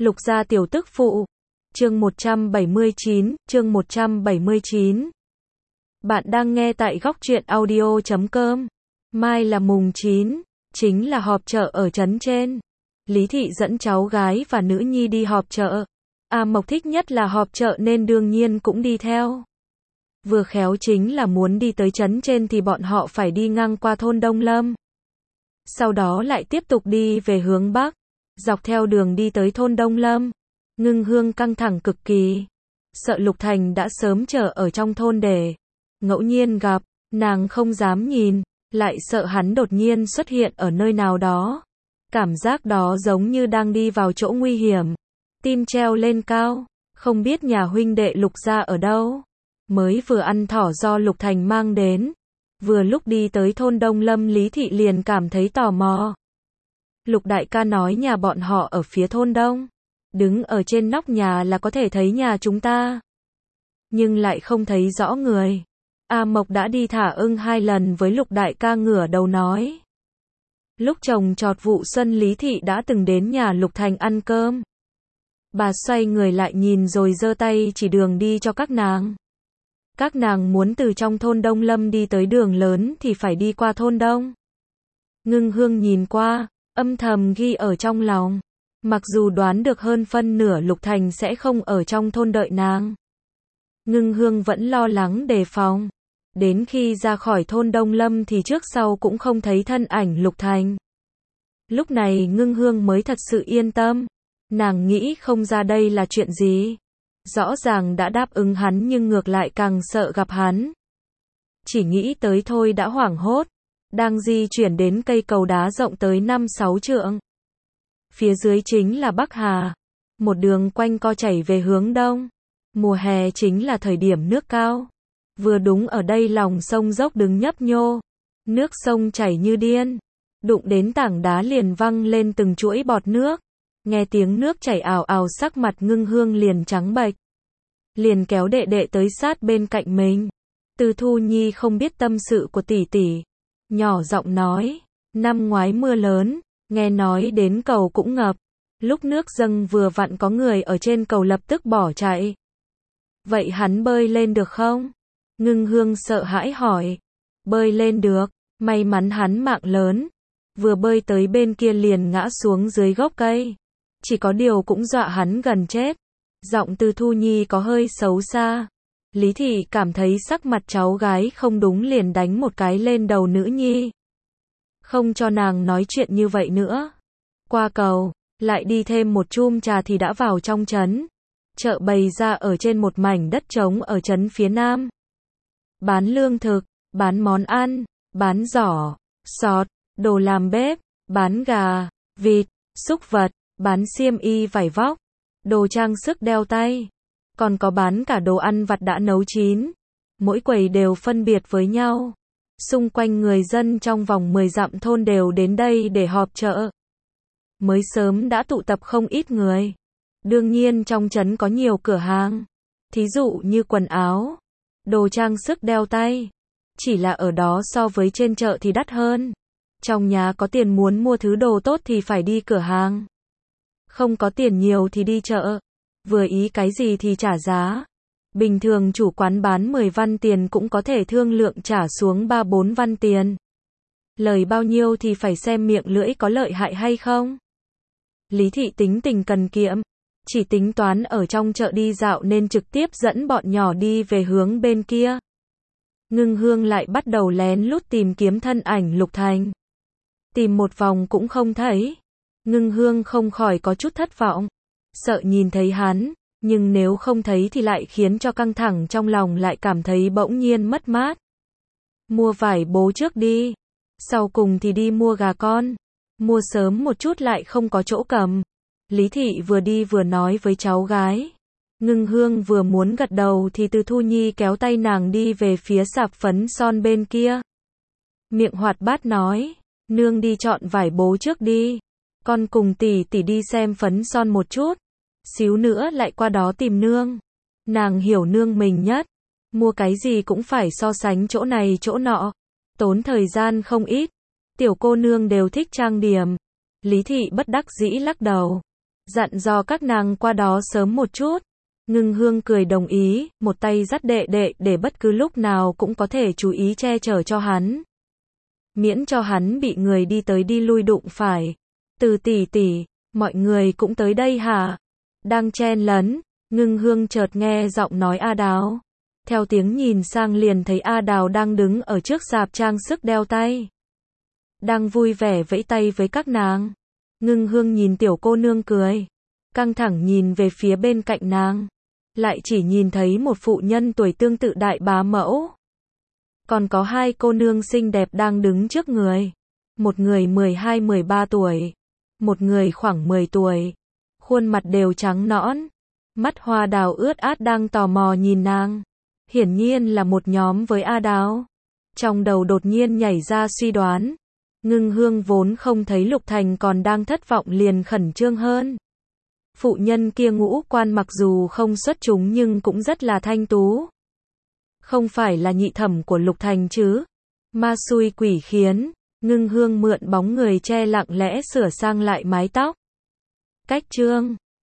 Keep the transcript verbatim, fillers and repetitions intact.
Lục gia tiểu tức phụ. Chương một trăm bảy mươi chín, chương một trăm bảy mươi chín. Bạn đang nghe tại góc truyện audio chấm com. Mai là mùng chín, chính là họp chợ ở trấn trên. Lý Thị dẫn cháu gái và nữ nhi đi họp chợ. A Mộc thích nhất là họp chợ nên đương nhiên cũng đi theo. Vừa khéo chính là muốn đi tới trấn trên thì bọn họ phải đi ngang qua thôn Đông Lâm. Sau đó lại tiếp tục đi về hướng Bắc. Dọc theo đường đi tới thôn Đông Lâm, Ngưng Hương căng thẳng cực kỳ. Sợ Lục Thành đã sớm chờ ở trong thôn để ngẫu nhiên gặp, nàng không dám nhìn, lại sợ hắn đột nhiên xuất hiện ở nơi nào đó. Cảm giác đó giống như đang đi vào chỗ nguy hiểm. Tim treo lên cao, không biết nhà huynh đệ Lục gia ở đâu. Mới vừa ăn thỏ do Lục Thành mang đến. Vừa lúc đi tới thôn Đông Lâm, Lý Thị liền cảm thấy tò mò. Lục đại ca nói nhà bọn họ ở phía thôn Đông. Đứng ở trên nóc nhà là có thể thấy nhà chúng ta. Nhưng lại không thấy rõ người. A Mộc đã đi thả ưng hai lần với Lục đại ca, ngửa đầu nói. Lúc trồng trọt vụ xuân, Lý Thị đã từng đến nhà Lục Thành ăn cơm. Bà xoay người lại nhìn rồi giơ tay chỉ đường đi cho các nàng. Các nàng muốn từ trong thôn Đông Lâm đi tới đường lớn thì phải đi qua thôn Đông. Ngưng Hương nhìn qua, âm thầm ghi ở trong lòng. Mặc dù đoán được hơn phân nửa Lục Thành sẽ không ở trong thôn đợi nàng. Ngưng Hương vẫn lo lắng đề phòng. Đến khi ra khỏi thôn Đông Lâm thì trước sau cũng không thấy thân ảnh Lục Thành. Lúc này Ngưng Hương mới thật sự yên tâm. Nàng nghĩ không ra đây là chuyện gì. Rõ ràng đã đáp ứng hắn nhưng ngược lại càng sợ gặp hắn. Chỉ nghĩ tới thôi đã hoảng hốt. Đang di chuyển đến cây cầu đá rộng tới năm sáu trượng. Phía dưới chính là Bắc Hà. Một đường quanh co chảy về hướng đông. Mùa hè chính là thời điểm nước cao. Vừa đúng ở đây lòng sông dốc đứng nhấp nhô. Nước sông chảy như điên. Đụng đến tảng đá liền văng lên từng chuỗi bọt nước. Nghe tiếng nước chảy ào ào, sắc mặt Ngưng Hương liền trắng bệch. Liền kéo đệ đệ tới sát bên cạnh mình. Từ Thu Nhi không biết tâm sự của tỷ tỷ. Nhỏ giọng nói, năm ngoái mưa lớn, nghe nói đến cầu cũng ngập. Lúc nước dâng vừa vặn có người ở trên cầu lập tức bỏ chạy. Vậy hắn bơi lên được không? Ngưng Hương sợ hãi hỏi. Bơi lên được, may mắn hắn mạng lớn. Vừa bơi tới bên kia liền ngã xuống dưới gốc cây. Chỉ có điều cũng dọa hắn gần chết. Giọng Từ Thu Nhi có hơi xấu xa. Lý Thị cảm thấy sắc mặt cháu gái không đúng liền đánh một cái lên đầu nữ nhi. Không cho nàng nói chuyện như vậy nữa. Qua cầu, lại đi thêm một chum trà thì đã vào trong trấn. Chợ bày ra ở trên một mảnh đất trống ở trấn phía nam. Bán lương thực, bán món ăn, bán giỏ, sọt, đồ làm bếp, bán gà, vịt, súc vật, bán xiêm y vải vóc, đồ trang sức đeo tay. Còn có bán cả đồ ăn vặt đã nấu chín. Mỗi quầy đều phân biệt với nhau. Xung quanh người dân trong vòng mười dặm thôn đều đến đây để họp chợ. Mới sớm đã tụ tập không ít người. Đương nhiên trong trấn có nhiều cửa hàng. Thí dụ như quần áo, đồ trang sức đeo tay. Chỉ là ở đó so với trên chợ thì đắt hơn. Trong nhà có tiền muốn mua thứ đồ tốt thì phải đi cửa hàng. Không có tiền nhiều thì đi chợ. Vừa ý cái gì thì trả giá. Bình thường chủ quán bán mười văn tiền cũng có thể thương lượng trả xuống ba bốn văn tiền. Lời bao nhiêu thì phải xem miệng lưỡi có lợi hại hay không. Lý Thị tính tình cần kiệm. Chỉ tính toán ở trong chợ đi dạo nên trực tiếp dẫn bọn nhỏ đi về hướng bên kia. Ngưng Hương lại bắt đầu lén lút tìm kiếm thân ảnh Lục Thành. Tìm một vòng cũng không thấy. Ngưng Hương không khỏi có chút thất vọng. Sợ nhìn thấy hắn, nhưng nếu không thấy thì lại khiến cho căng thẳng trong lòng, lại cảm thấy bỗng nhiên mất mát. Mua vải bố trước đi. Sau cùng thì đi mua gà con. Mua sớm một chút lại không có chỗ cầm. Lý Thị vừa đi vừa nói với cháu gái. Ngưng Hương vừa muốn gật đầu thì Từ Thu Nhi kéo tay nàng đi về phía sạp phấn son bên kia. Miệng hoạt bát nói, nương đi chọn vải bố trước đi. Con cùng tỷ tỷ đi xem phấn son một chút. Xíu nữa lại qua đó tìm nương. Nàng hiểu nương mình nhất. Mua cái gì cũng phải so sánh chỗ này chỗ nọ. Tốn thời gian không ít. Tiểu cô nương đều thích trang điểm. Lý Thị bất đắc dĩ lắc đầu. dặn dò các nàng qua đó sớm một chút. Ngưng Hương cười đồng ý, một tay dắt đệ đệ để bất cứ lúc nào cũng có thể chú ý che chở cho hắn. Miễn cho hắn bị người đi tới đi lui đụng phải. Từ tỷ tỷ, mọi người cũng tới đây hả? Đang chen lấn, Ngưng Hương chợt nghe giọng nói A Đào. Theo tiếng nhìn sang liền thấy A Đào đang đứng ở trước rạp trang sức đeo tay. Đang vui vẻ vẫy tay với các nàng. Ngưng Hương nhìn tiểu cô nương cười. Căng thẳng nhìn về phía bên cạnh nàng. Lại chỉ nhìn thấy một phụ nhân tuổi tương tự đại bá mẫu. Còn có hai cô nương xinh đẹp đang đứng trước người. Một người mười hai mười ba tuổi. Một người khoảng mười tuổi. Khuôn mặt đều trắng nõn. Mắt hoa đào ướt át đang tò mò nhìn nàng. Hiển nhiên là một nhóm với A Đào. Trong đầu đột nhiên nhảy ra suy đoán. Ngưng Hương vốn không thấy Lục Thành còn đang thất vọng liền khẩn trương hơn. Phụ nhân kia ngũ quan mặc dù không xuất chúng nhưng cũng rất là thanh tú. Không phải là nhị thẩm của Lục Thành chứ? Ma xui quỷ khiến, Ngưng Hương mượn bóng người che lặng lẽ sửa sang lại mái tóc. Cách chương